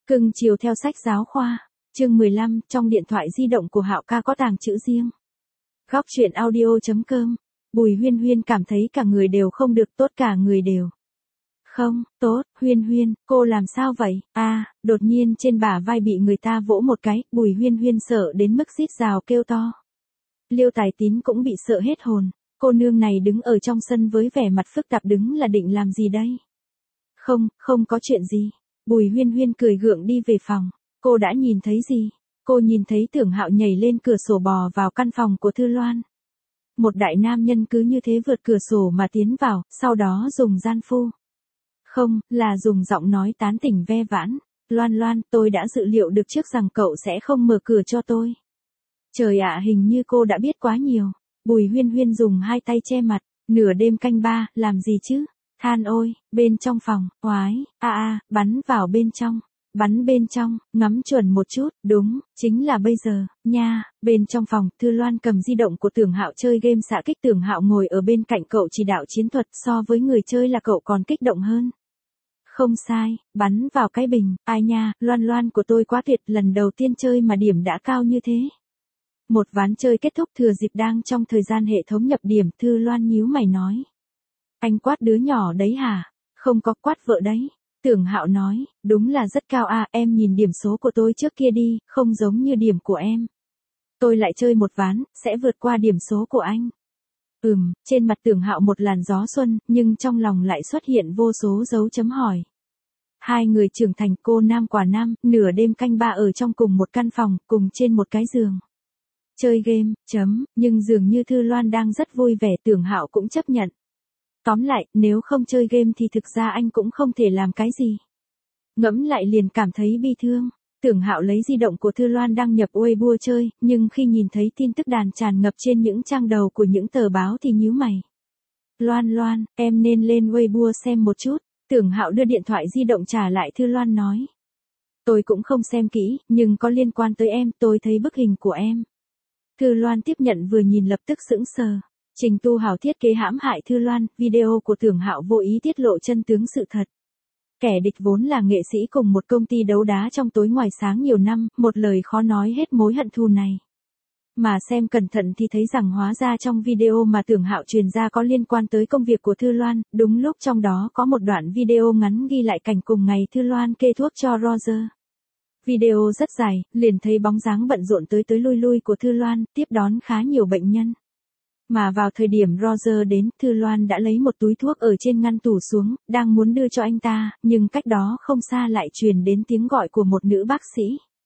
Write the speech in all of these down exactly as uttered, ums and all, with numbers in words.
Cưng chiều theo sách giáo khoa. Chương mười lăm, trong điện thoại di động của Hạo ca có tàng chữ riêng. Góc truyện audio chấm com. Bùi Huyên Huyên cảm thấy cả người đều không được, tốt cả người đều. Không, tốt, Huyên Huyên, cô làm sao vậy? À, đột nhiên trên bả vai bị người ta vỗ một cái, Bùi Huyên Huyên sợ đến mức rít rào kêu to. Liêu Tài Tín cũng bị sợ hết hồn, cô nương này đứng ở trong sân với vẻ mặt phức tạp đứng là định làm gì đây? Không, không có chuyện gì. Bùi Huyên Huyên cười gượng đi về phòng. Cô đã nhìn thấy gì? Cô nhìn thấy Tưởng Hạo nhảy lên cửa sổ bò vào căn phòng của Thư Loan. Một đại nam nhân cứ như thế vượt cửa sổ mà tiến vào, sau đó dùng gian phu. Không, là dùng giọng nói tán tỉnh ve vãn. Loan Loan, tôi đã dự liệu được trước rằng cậu sẽ không mở cửa cho tôi. Trời ạ, hình như cô đã biết quá nhiều. Bùi Huyên Huyên dùng hai tay che mặt. Nửa đêm canh ba, làm gì chứ? Than ôi, bên trong phòng, oái, a a, bắn vào bên trong. Bắn bên trong, ngắm chuẩn một chút, đúng, chính là bây giờ, nha. Bên trong phòng, Thư Loan cầm di động của Tưởng Hạo chơi game xạ kích. Tưởng Hạo ngồi ở bên cạnh cậu chỉ đạo chiến thuật, so với người chơi là cậu còn kích động hơn. Không sai, bắn vào cái bình, ai nha, Loan Loan của tôi quá tuyệt, lần đầu tiên chơi mà điểm đã cao như thế. Một ván chơi kết thúc thừa dịp đang trong thời gian hệ thống nhập điểm, Thư Loan nhíu mày nói. Anh quát đứa nhỏ đấy hả? Không có, quát vợ đấy. Tưởng Hạo nói, đúng là rất cao à, em nhìn điểm số của tôi trước kia đi, không giống như điểm của em. Tôi lại chơi một ván, sẽ vượt qua điểm số của anh. Ừm, trên mặt Tưởng Hạo một làn gió xuân, nhưng trong lòng lại xuất hiện vô số dấu chấm hỏi. Hai người trưởng thành, cô nam quả nam, nửa đêm canh ba ở trong cùng một căn phòng, cùng trên một cái giường. Chơi game, chấm, nhưng dường như Thư Loan đang rất vui vẻ, Tưởng Hạo cũng chấp nhận. Tóm lại, nếu không chơi game thì thực ra anh cũng không thể làm cái gì. Ngẫm lại liền cảm thấy bi thương. Tưởng Hạo lấy di động của Thư Loan đăng nhập Weibo chơi, nhưng khi nhìn thấy tin tức đàn tràn ngập trên những trang đầu của những tờ báo thì nhíu mày. Loan Loan, em nên lên Weibo xem một chút. Tưởng Hạo đưa điện thoại di động trả lại Thư Loan nói. Tôi cũng không xem kỹ, nhưng có liên quan tới em, tôi thấy bức hình của em. Thư Loan tiếp nhận vừa nhìn lập tức sững sờ. Trình Tu Hảo thiết kế hãm hại Thư Loan, video của Tưởng Hạo vô ý tiết lộ chân tướng sự thật. Kẻ địch vốn là nghệ sĩ cùng một công ty đấu đá trong tối ngoài sáng nhiều năm, một lời khó nói hết mối hận thù này. Mà xem cẩn thận thì thấy rằng hóa ra trong video mà Tưởng Hạo truyền ra có liên quan tới công việc của Thư Loan, đúng lúc trong đó có một đoạn video ngắn ghi lại cảnh cùng ngày Thư Loan kê thuốc cho Roger. Video rất dài, liền thấy bóng dáng bận rộn tới tới lui lui của Thư Loan, tiếp đón khá nhiều bệnh nhân. Mà vào thời điểm Roger đến, Thư Loan đã lấy một túi thuốc ở trên ngăn tủ xuống, đang muốn đưa cho anh ta, nhưng cách đó không xa lại truyền đến tiếng gọi của một nữ bác sĩ.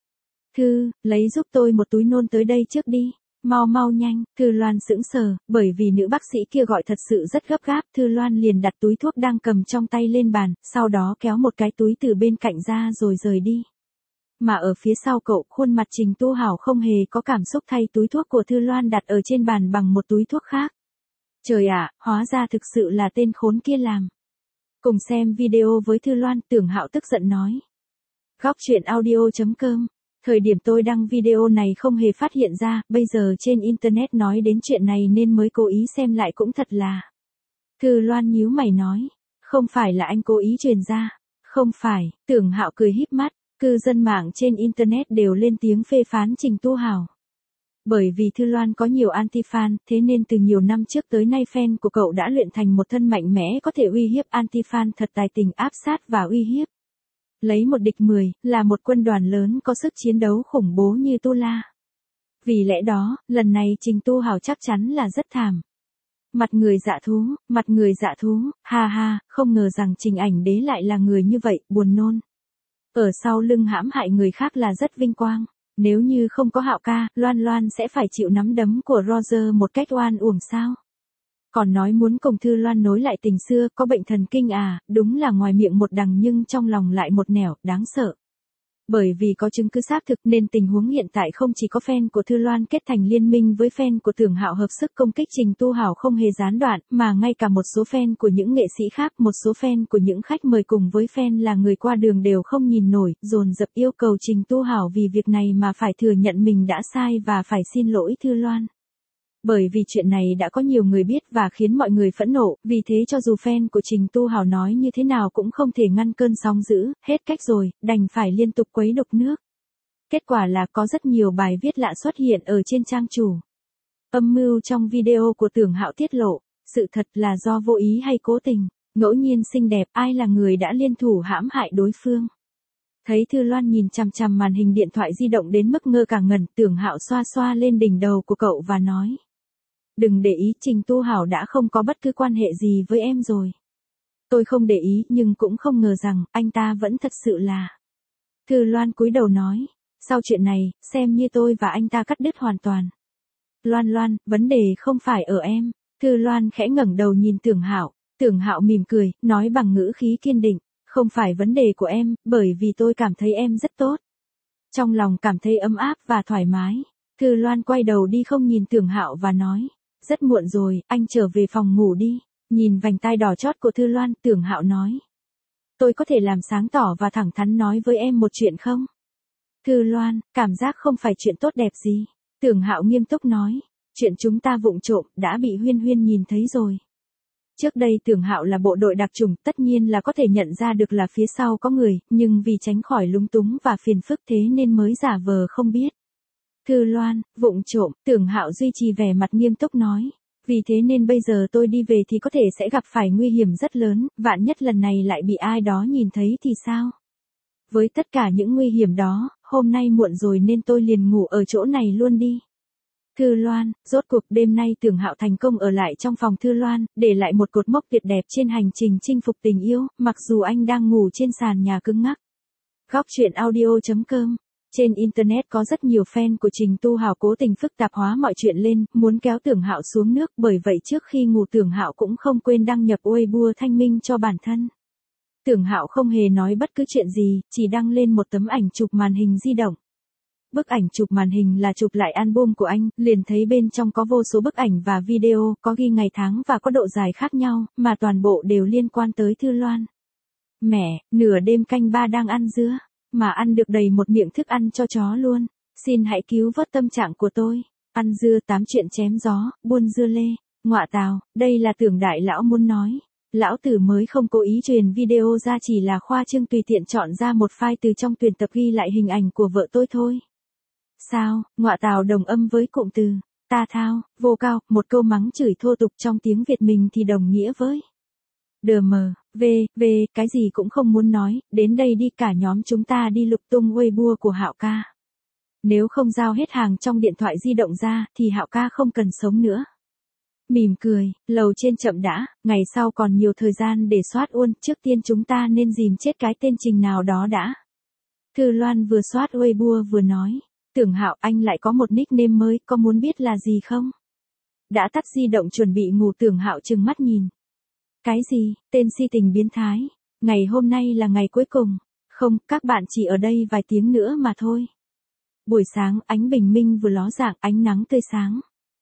Thư, lấy giúp tôi một túi nôn tới đây trước đi, mau mau nhanh. Thư Loan sững sờ, bởi vì nữ bác sĩ kia gọi thật sự rất gấp gáp. Thư Loan liền đặt túi thuốc đang cầm trong tay lên bàn, sau đó kéo một cái túi từ bên cạnh ra rồi rời đi. Mà ở phía sau cậu, khuôn mặt Trình Tu Hảo không hề có cảm xúc thay túi thuốc của Thư Loan đặt ở trên bàn bằng một túi thuốc khác. Trời ạ, hóa ra thực sự là tên khốn kia làm. Cùng xem video với Thư Loan, Tưởng Hạo tức giận nói. Góc truyện audio chấm com. Thời điểm tôi đăng video này không hề phát hiện ra, bây giờ trên internet nói đến chuyện này nên mới cố ý xem lại cũng thật là. Thư Loan nhíu mày nói. Không phải là anh cố ý truyền ra. Không phải, Tưởng Hạo cười híp mắt. Cư dân mạng trên Internet đều lên tiếng phê phán Trình Tu Hảo. Bởi vì Thư Loan có nhiều anti-fan, thế nên từ nhiều năm trước tới nay fan của cậu đã luyện thành một thân mạnh mẽ có thể uy hiếp anti-fan thật tài tình áp sát và uy hiếp. Lấy một địch mười, là một quân đoàn lớn có sức chiến đấu khủng bố như Tu La. Vì lẽ đó, lần này Trình Tu Hảo chắc chắn là rất thảm. Mặt người dạ thú, mặt người dạ thú, ha ha, không ngờ rằng Trình Ảnh Đế lại là người như vậy, buồn nôn. Ở sau lưng hãm hại người khác là rất vinh quang. Nếu như không có Hạo ca, Loan Loan sẽ phải chịu nắm đấm của Roger một cách oan uổng sao? Còn nói muốn cùng Thư Loan nối lại tình xưa, có bệnh thần kinh à, đúng là ngoài miệng một đằng nhưng trong lòng lại một nẻo, đáng sợ. Bởi vì có chứng cứ xác thực nên tình huống hiện tại không chỉ có fan của Thư Loan kết thành liên minh với fan của Tưởng Hạo hợp sức công kích Trình Tu Hảo không hề gián đoạn, mà ngay cả một số fan của những nghệ sĩ khác, một số fan của những khách mời cùng với fan là người qua đường đều không nhìn nổi, dồn dập yêu cầu Trình Tu Hảo vì việc này mà phải thừa nhận mình đã sai và phải xin lỗi Thư Loan. Bởi vì chuyện này đã có nhiều người biết và khiến mọi người phẫn nộ, vì thế cho dù fan của Trình Tu Hào nói như thế nào cũng không thể ngăn cơn sóng dữ, hết cách rồi, đành phải liên tục quấy đục nước. Kết quả là có rất nhiều bài viết lạ xuất hiện ở trên trang chủ. Âm mưu trong video của Tưởng Hạo tiết lộ, sự thật là do vô ý hay cố tình, ngẫu nhiên xinh đẹp, ai là người đã liên thủ hãm hại đối phương. Thấy Thư Loan nhìn chằm chằm màn hình điện thoại di động đến mức ngơ cả ngẩn, Tưởng Hạo xoa xoa lên đỉnh đầu của cậu và nói. Đừng để ý, Trình Tu Hảo đã không có bất cứ quan hệ gì với em rồi. Tôi không để ý nhưng cũng không ngờ rằng anh ta vẫn thật sự là. Thư Loan cúi đầu nói, sau chuyện này, xem như tôi và anh ta cắt đứt hoàn toàn. Loan Loan, vấn đề không phải ở em. Thư Loan khẽ ngẩng đầu nhìn Tưởng Hạo, Tưởng Hạo mỉm cười, nói bằng ngữ khí kiên định, không phải vấn đề của em, bởi vì tôi cảm thấy em rất tốt. Trong lòng cảm thấy ấm áp và thoải mái. Thư Loan quay đầu đi không nhìn Tưởng Hạo và nói, rất muộn rồi, anh trở về phòng ngủ đi. Nhìn vành tai đỏ chót của Thư Loan, Tưởng Hạo nói, tôi có thể làm sáng tỏ và thẳng thắn nói với em một chuyện không? Thư Loan, cảm giác không phải chuyện tốt đẹp gì. Tưởng Hạo nghiêm túc nói, chuyện chúng ta vụng trộm đã bị Huyên Huyên nhìn thấy rồi. Trước đây Tưởng Hạo là bộ đội đặc chủng, tất nhiên là có thể nhận ra được là phía sau có người, nhưng vì tránh khỏi lúng túng và phiền phức thế nên mới giả vờ không biết. Thư Loan, vụng trộm, Tưởng Hạo duy trì vẻ mặt nghiêm túc nói, vì thế nên bây giờ tôi đi về thì có thể sẽ gặp phải nguy hiểm rất lớn, vạn nhất lần này lại bị ai đó nhìn thấy thì sao? Với tất cả những nguy hiểm đó, hôm nay muộn rồi nên tôi liền ngủ ở chỗ này luôn đi. Thư Loan, rốt cuộc đêm nay Tưởng Hạo thành công ở lại trong phòng Thư Loan, để lại một cột mốc tuyệt đẹp trên hành trình chinh phục tình yêu, mặc dù anh đang ngủ trên sàn nhà cứng ngắc. Góc truyện audio chấm com. Trên Internet có rất nhiều fan của Trình Tu Hào cố tình phức tạp hóa mọi chuyện lên, muốn kéo Tưởng Hạo xuống nước, bởi vậy trước khi ngủ Tưởng Hạo cũng không quên đăng nhập Weibo thanh minh cho bản thân. Tưởng Hạo không hề nói bất cứ chuyện gì, chỉ đăng lên một tấm ảnh chụp màn hình di động. Bức ảnh chụp màn hình là chụp lại album của anh, liền thấy bên trong có vô số bức ảnh và video, có ghi ngày tháng và có độ dài khác nhau, mà toàn bộ đều liên quan tới Thư Loan. Mẹ, nửa đêm canh ba đang ăn dưa, mà ăn được đầy một miệng thức ăn cho chó luôn. Xin hãy cứu vớt tâm trạng của tôi. Ăn dưa tám chuyện chém gió, buôn dưa lê. Ngọa tào, đây là Tưởng đại lão muốn nói. Lão tử mới không cố ý truyền video ra, chỉ là khoa trương tùy tiện chọn ra một file từ trong tuyển tập ghi lại hình ảnh của vợ tôi thôi. Sao, ngọa tào đồng âm với cụm từ ta thao, vô cao, một câu mắng chửi thô tục trong tiếng Việt mình thì đồng nghĩa với đờ mờ, về, về, cái gì cũng không muốn nói, đến đây đi, cả nhóm chúng ta đi lục tung Weibo của Hạo ca. Nếu không giao hết hàng trong điện thoại di động ra, thì Hạo ca không cần sống nữa. Mỉm cười, lầu trên chậm đã, ngày sau còn nhiều thời gian để soát uôn, trước tiên chúng ta nên dìm chết cái tên Trình nào đó đã. Thư Loan vừa soát Weibo vừa nói, Tưởng Hạo, anh lại có một nickname mới, có muốn biết là gì không? Đã tắt di động chuẩn bị ngủ, Tưởng Hạo trừng mắt nhìn. Cái gì, tên si tình biến thái, ngày hôm nay là ngày cuối cùng, không, các bạn chỉ ở đây vài tiếng nữa mà thôi. Buổi sáng, ánh bình minh vừa ló dạng, ánh nắng tươi sáng.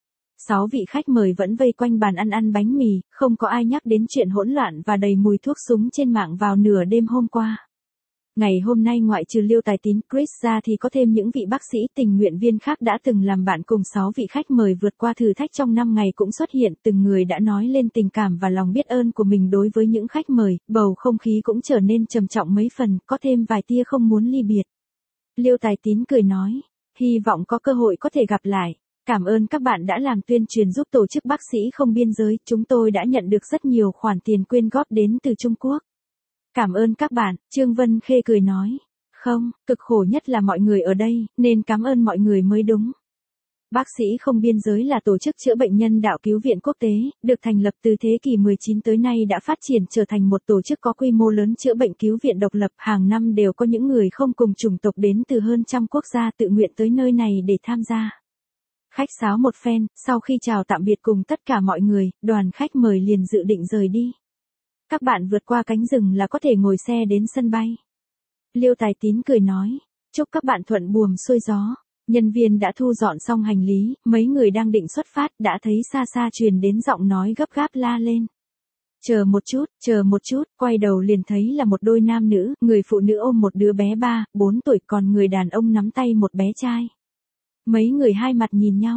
Sáu vị khách mời vẫn vây quanh bàn ăn ăn bánh mì, không có ai nhắc đến chuyện hỗn loạn và đầy mùi thuốc súng trên mạng vào nửa đêm hôm qua. Ngày hôm nay ngoại trừ Liêu Tài Tín, Chris ra thì có thêm những vị bác sĩ tình nguyện viên khác đã từng làm bạn cùng sáu vị khách mời vượt qua thử thách trong năm ngày cũng xuất hiện, từng người đã nói lên tình cảm và lòng biết ơn của mình đối với những khách mời, bầu không khí cũng trở nên trầm trọng mấy phần, có thêm vài tia không muốn ly biệt. Liêu Tài Tín cười nói, hy vọng có cơ hội có thể gặp lại. Cảm ơn các bạn đã làm tuyên truyền giúp tổ chức bác sĩ không biên giới, chúng tôi đã nhận được rất nhiều khoản tiền quyên góp đến từ Trung Quốc. Cảm ơn các bạn, Trương Vân Khê cười nói. Không, cực khổ nhất là mọi người ở đây, nên cảm ơn mọi người mới đúng. Bác sĩ không biên giới là tổ chức chữa bệnh nhân đạo cứu viện quốc tế, được thành lập từ thế kỷ mười chín tới nay đã phát triển trở thành một tổ chức có quy mô lớn chữa bệnh cứu viện độc lập. Hàng năm đều có những người không cùng chủng tộc đến từ hơn trăm quốc gia tự nguyện tới nơi này để tham gia. Khách sáo một phen, sau khi chào tạm biệt cùng tất cả mọi người, đoàn khách mời liền dự định rời đi. Các bạn vượt qua cánh rừng là có thể ngồi xe đến sân bay. Liêu Tài Tín cười nói, chúc các bạn thuận buồm xuôi gió. Nhân viên đã thu dọn xong hành lý, mấy người đang định xuất phát đã thấy xa xa truyền đến giọng nói gấp gáp la lên. Chờ một chút, chờ một chút, quay đầu liền thấy là một đôi nam nữ, người phụ nữ ôm một đứa bé ba, bốn tuổi, còn người đàn ông nắm tay một bé trai. Mấy người hai mặt nhìn nhau,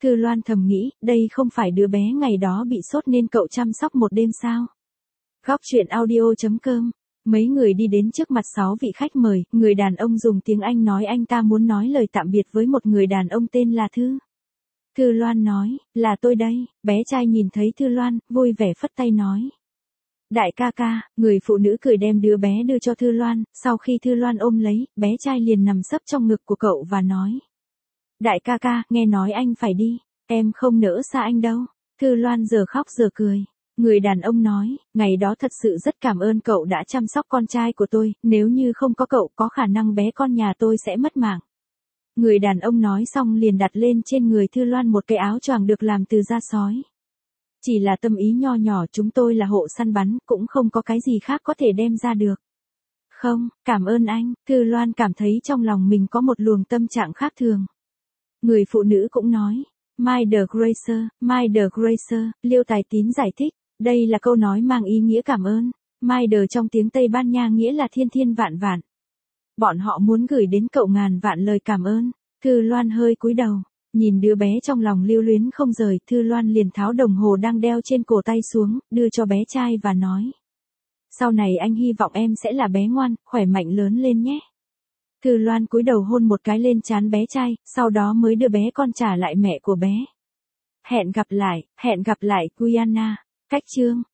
Thư Loan thầm nghĩ, đây không phải đứa bé ngày đó bị sốt nên cậu chăm sóc một đêm sao? Góc chuyện audio chấm com. Mấy người đi đến trước mặt sáu vị khách mời, người đàn ông dùng tiếng Anh nói anh ta muốn nói lời tạm biệt với một người đàn ông tên là Thư. Thư Loan nói, là tôi đây. Bé trai nhìn thấy Thư Loan, vui vẻ phất tay nói. Đại ca ca. Người phụ nữ cười đem đứa bé đưa cho Thư Loan, sau khi Thư Loan ôm lấy, bé trai liền nằm sấp trong ngực của cậu và nói. Đại ca ca, nghe nói anh phải đi, em không nỡ xa anh đâu. Thư Loan giờ khóc giờ cười. Người đàn ông nói, ngày đó thật sự rất cảm ơn cậu đã chăm sóc con trai của tôi, nếu như không có cậu có khả năng bé con nhà tôi sẽ mất mạng. Người đàn ông nói xong liền đặt lên trên người Thư Loan một cái áo choàng được làm từ da sói. Chỉ là tâm ý nho nhỏ, chúng tôi là hộ săn bắn, cũng không có cái gì khác có thể đem ra được. Không, cảm ơn anh. Thư Loan cảm thấy trong lòng mình có một luồng tâm trạng khác thường. Người phụ nữ cũng nói, My the Gracer, My the Gracer. Liêu Tài Tín giải thích, đây là câu nói mang ý nghĩa cảm ơn. My the trong tiếng Tây Ban Nha nghĩa là thiên thiên vạn vạn. Bọn họ muốn gửi đến cậu ngàn vạn lời cảm ơn. Thư Loan hơi cúi đầu, nhìn đứa bé trong lòng lưu luyến không rời, Thư Loan liền tháo đồng hồ đang đeo trên cổ tay xuống, đưa cho bé trai và nói. Sau này anh hy vọng em sẽ là bé ngoan, khỏe mạnh lớn lên nhé. Thư Loan cúi đầu hôn một cái lên trán bé trai, sau đó mới đưa bé con trả lại mẹ của bé. Hẹn gặp lại, hẹn gặp lại Guyana. Cách chương